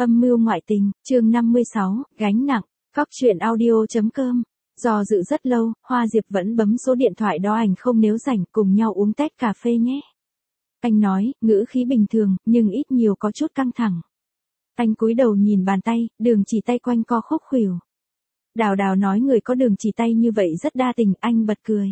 Âm mưu ngoại tình, chương 56, gánh nặng, Cóc truyện audio.com. Do dự rất lâu, Hoa Diệp vẫn bấm số điện thoại đó anh không nếu rảnh cùng nhau uống tách cà phê nhé. Anh nói, ngữ khí bình thường, nhưng ít nhiều có chút căng thẳng. Anh cúi đầu nhìn bàn tay, đường chỉ tay quanh co khúc khuỷu. Đào Đào nói người có đường chỉ tay như vậy rất đa tình, anh bật cười.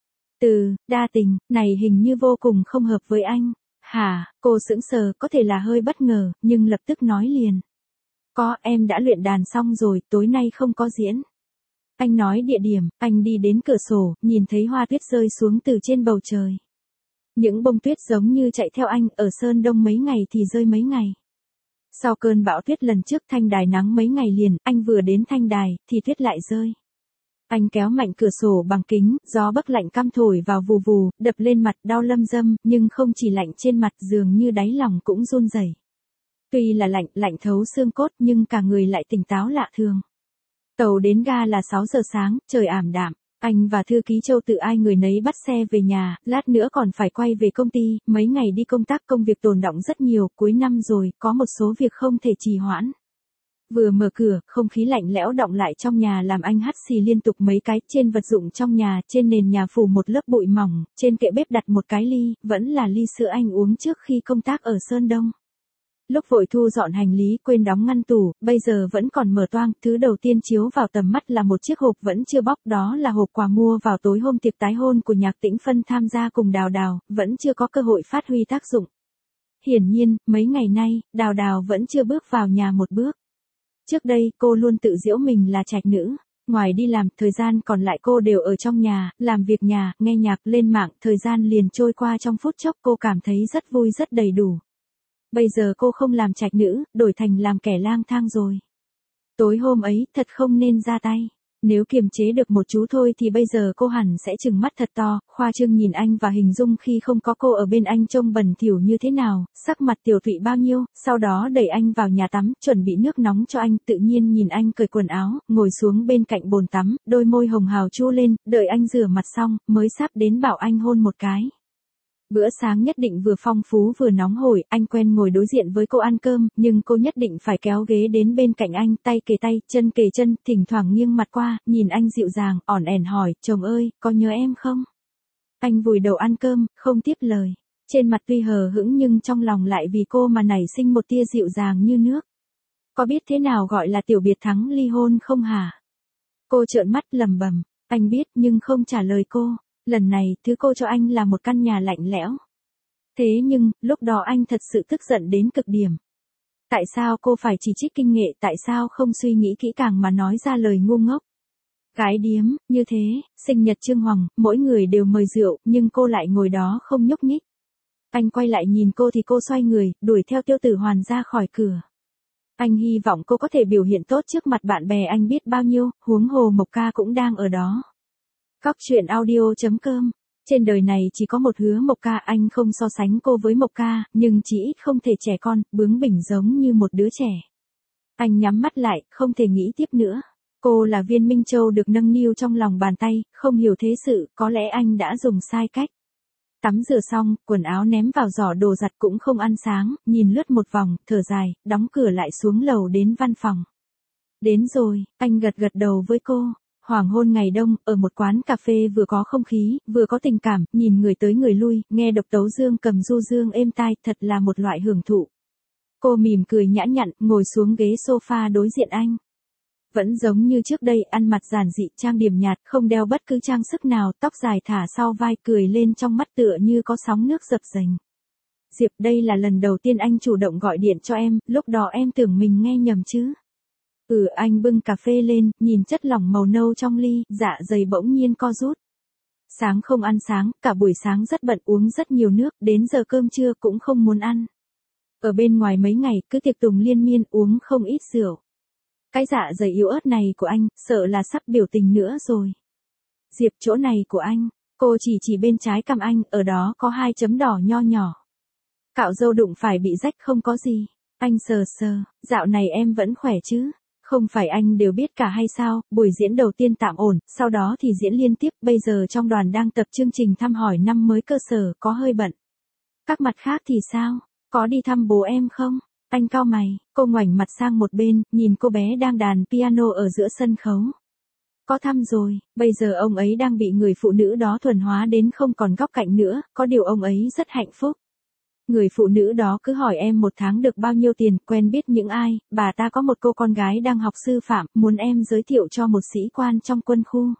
Từ, đa tình, này hình như vô cùng không hợp với anh. Hả, cô sững sờ, có thể là hơi bất ngờ, nhưng lập tức nói liền. Có, em đã luyện đàn xong rồi, tối nay không có diễn. Anh nói địa điểm, anh đi đến cửa sổ, nhìn thấy hoa tuyết rơi xuống từ trên bầu trời. Những bông tuyết giống như chạy theo anh, ở Sơn Đông mấy ngày thì rơi mấy ngày. Sau cơn bão tuyết lần trước Thanh Đài nắng mấy ngày liền, anh vừa đến Thanh Đài, thì tuyết lại rơi. Anh kéo mạnh cửa sổ bằng kính, gió bấc lạnh căm thổi vào vù vù, đập lên mặt đau lâm dâm, nhưng không chỉ lạnh trên mặt dường như đáy lòng cũng run rẩy. Tuy là lạnh, lạnh thấu xương cốt nhưng cả người lại tỉnh táo lạ thường. Tàu đến ga là 6 giờ sáng, trời ảm đạm. Anh và thư ký Châu tự ai người nấy bắt xe về nhà, lát nữa còn phải quay về công ty, mấy ngày đi công tác công việc tồn đọng rất nhiều, cuối năm rồi, có một số việc không thể trì hoãn. Vừa mở cửa, không khí lạnh lẽo đọng lại trong nhà làm anh hắt xì liên tục mấy cái, trên vật dụng trong nhà, trên nền nhà phủ một lớp bụi mỏng, trên kệ bếp đặt một cái ly, vẫn là ly sữa anh uống trước khi công tác ở Sơn Đông. Lúc vội thu dọn hành lý quên đóng ngăn tủ, bây giờ vẫn còn mở toang, thứ đầu tiên chiếu vào tầm mắt là một chiếc hộp vẫn chưa bóc, đó là hộp quà mua vào tối hôm tiệc tái hôn của Nhạc Tĩnh Phân tham gia cùng Đào Đào, vẫn chưa có cơ hội phát huy tác dụng. Hiển nhiên, mấy ngày nay, Đào Đào vẫn chưa bước vào nhà một bước. Trước đây, cô luôn tự giễu mình là trạch nữ. Ngoài đi làm, thời gian còn lại cô đều ở trong nhà, làm việc nhà, nghe nhạc, lên mạng, thời gian liền trôi qua trong phút chốc, cô cảm thấy rất vui rất đầy đủ. Bây giờ cô không làm trạch nữ, đổi thành làm kẻ lang thang rồi. Tối hôm ấy, thật không nên ra tay. Nếu kiềm chế được một chú thôi thì bây giờ cô hẳn sẽ trừng mắt thật to, khoa trương nhìn anh và hình dung khi không có cô ở bên anh trông bẩn thỉu như thế nào, sắc mặt tiểu thụy bao nhiêu, sau đó đẩy anh vào nhà tắm, chuẩn bị nước nóng cho anh, tự nhiên nhìn anh cởi quần áo, ngồi xuống bên cạnh bồn tắm, đôi môi hồng hào chu lên, đợi anh rửa mặt xong, mới sắp đến bảo anh hôn một cái. Bữa sáng nhất định vừa phong phú vừa nóng hổi, anh quen ngồi đối diện với cô ăn cơm, nhưng cô nhất định phải kéo ghế đến bên cạnh anh, tay kề tay, chân kề chân, thỉnh thoảng nghiêng mặt qua, nhìn anh dịu dàng, ỏn ẻn hỏi, chồng ơi, có nhớ em không? Anh vùi đầu ăn cơm, không tiếp lời. Trên mặt tuy hờ hững nhưng trong lòng lại vì cô mà nảy sinh một tia dịu dàng như nước. Có biết thế nào gọi là tiểu biệt thắng ly hôn không hả? Cô trợn mắt lẩm bẩm, anh biết nhưng không trả lời cô. Lần này, thứ cô cho anh là một căn nhà lạnh lẽo. Thế nhưng, lúc đó anh thật sự tức giận đến cực điểm. Tại sao cô phải chỉ trích kinh nghệ, tại sao không suy nghĩ kỹ càng mà nói ra lời ngu ngốc? Gái điếm, như thế, sinh nhật Trương Hoàng, mỗi người đều mời rượu, nhưng cô lại ngồi đó không nhúc nhích. Anh quay lại nhìn cô thì cô xoay người, đuổi theo Tiêu Tử Hoàn ra khỏi cửa. Anh hy vọng cô có thể biểu hiện tốt trước mặt bạn bè anh biết bao nhiêu, huống hồ Mộc Ca cũng đang ở đó. Cóc truyện audio.com. Trên đời này chỉ có một Hứa Mộc Ca, anh không so sánh cô với Mộc Ca, nhưng chỉ ít không thể trẻ con, bướng bỉnh giống như một đứa trẻ. Anh nhắm mắt lại, không thể nghĩ tiếp nữa. Cô là viên Minh Châu được nâng niu trong lòng bàn tay, không hiểu thế sự, có lẽ anh đã dùng sai cách. Tắm rửa xong, quần áo ném vào giỏ đồ giặt cũng không ăn sáng, nhìn lướt một vòng, thở dài, đóng cửa lại xuống lầu đến văn phòng. Đến rồi, anh gật gật đầu với cô. Hoàng hôn ngày đông, ở một quán cà phê vừa có không khí, vừa có tình cảm, nhìn người tới người lui, nghe độc tấu dương cầm du dương êm tai, thật là một loại hưởng thụ. Cô mỉm cười nhã nhặn, ngồi xuống ghế sofa đối diện anh. Vẫn giống như trước đây, ăn mặc giản dị, trang điểm nhạt, không đeo bất cứ trang sức nào, tóc dài thả sau vai, cười lên trong mắt tựa như có sóng nước dập dềnh. Diệp, đây là lần đầu tiên anh chủ động gọi điện cho em, lúc đó em tưởng mình nghe nhầm chứ. Anh bưng cà phê lên, nhìn chất lỏng màu nâu trong ly, dạ dày bỗng nhiên co rút. Sáng không ăn sáng, cả buổi sáng rất bận uống rất nhiều nước, đến giờ cơm trưa cũng không muốn ăn. Ở bên ngoài mấy ngày, cứ tiệc tùng liên miên uống không ít rượu. Cái dạ dày yếu ớt này của anh, sợ là sắp biểu tình nữa rồi. Diệp, chỗ này của anh, cô chỉ bên trái cằm anh, ở đó có 2 chấm đỏ nho nhỏ. Cạo râu đụng phải bị rách không có gì. Anh sờ sờ, dạo này em vẫn khỏe chứ? Không phải anh đều biết cả hay sao, buổi diễn đầu tiên tạm ổn, sau đó thì diễn liên tiếp, bây giờ trong đoàn đang tập chương trình thăm hỏi năm mới cơ sở, có hơi bận. Các mặt khác thì sao? Có đi thăm bố em không? Anh cau mày, cô ngoảnh mặt sang một bên, nhìn cô bé đang đàn piano ở giữa sân khấu. Có thăm rồi, bây giờ ông ấy đang bị người phụ nữ đó thuần hóa đến không còn góc cạnh nữa, có điều ông ấy rất hạnh phúc. Người phụ nữ đó cứ hỏi em một tháng được bao nhiêu tiền, quen biết những ai, bà ta có một cô con gái đang học sư phạm, muốn em giới thiệu cho một sĩ quan trong quân khu.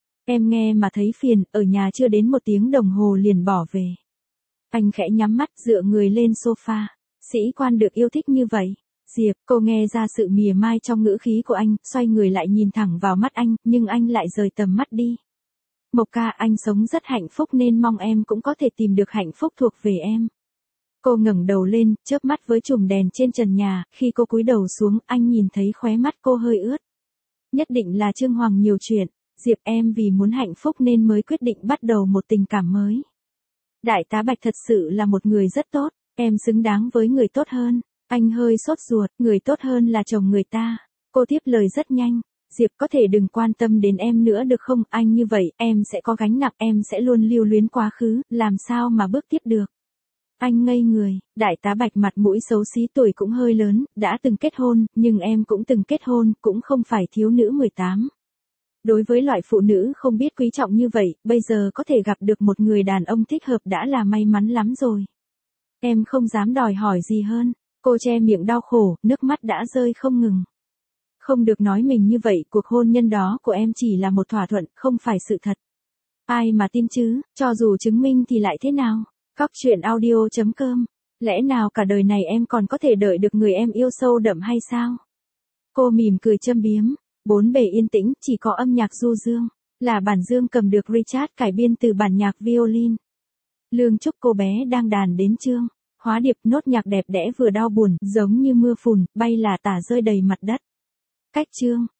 Em nghe mà thấy phiền, ở nhà chưa đến 1 tiếng đồng hồ liền bỏ về. Anh khẽ nhắm mắt dựa người lên sofa. Sĩ quan được yêu thích như vậy. Diệp, cô nghe ra sự mỉa mai trong ngữ khí của anh, xoay người lại nhìn thẳng vào mắt anh, nhưng anh lại rời tầm mắt đi. Mộc ca, anh sống rất hạnh phúc nên mong em cũng có thể tìm được hạnh phúc thuộc về em. Cô ngẩng đầu lên, chớp mắt với chùm đèn trên trần nhà, khi cô cúi đầu xuống, anh nhìn thấy khóe mắt cô hơi ướt. Nhất định là Trương Hoàng nhiều chuyện, Diệp em vì muốn hạnh phúc nên mới quyết định bắt đầu một tình cảm mới. Đại tá Bạch thật sự là một người rất tốt, em xứng đáng với người tốt hơn. Anh hơi sốt ruột, người tốt hơn là chồng người ta. Cô tiếp lời rất nhanh. Diệp có thể đừng quan tâm đến em nữa được không, anh như vậy, em sẽ có gánh nặng, em sẽ luôn lưu luyến quá khứ, làm sao mà bước tiếp được. Anh ngây người, đại tá Bạch mặt mũi xấu xí, tuổi cũng hơi lớn, đã từng kết hôn, nhưng em cũng từng kết hôn, cũng không phải thiếu nữ 18. Đối với loại phụ nữ không biết quý trọng như vậy, bây giờ có thể gặp được một người đàn ông thích hợp đã là may mắn lắm rồi. Em không dám đòi hỏi gì hơn. Cô che miệng đau khổ, nước mắt đã rơi không ngừng. Không được nói mình như vậy, cuộc hôn nhân đó của em chỉ là một thỏa thuận, không phải sự thật. Ai mà tin chứ, cho dù chứng minh thì lại thế nào? Cóc truyện audio.com. Lẽ nào cả đời này em còn có thể đợi được người em yêu sâu đậm hay sao? Cô mỉm cười châm biếm. Bốn bề yên tĩnh, chỉ có âm nhạc du dương. Là bản dương cầm được Richard cải biên từ bản nhạc violin. Lương Trúc cô bé đang đàn đến chương. Hóa điệp, nốt nhạc đẹp đẽ vừa đau buồn, giống như mưa phùn, bay là tả rơi đầy mặt đất. Cách chương.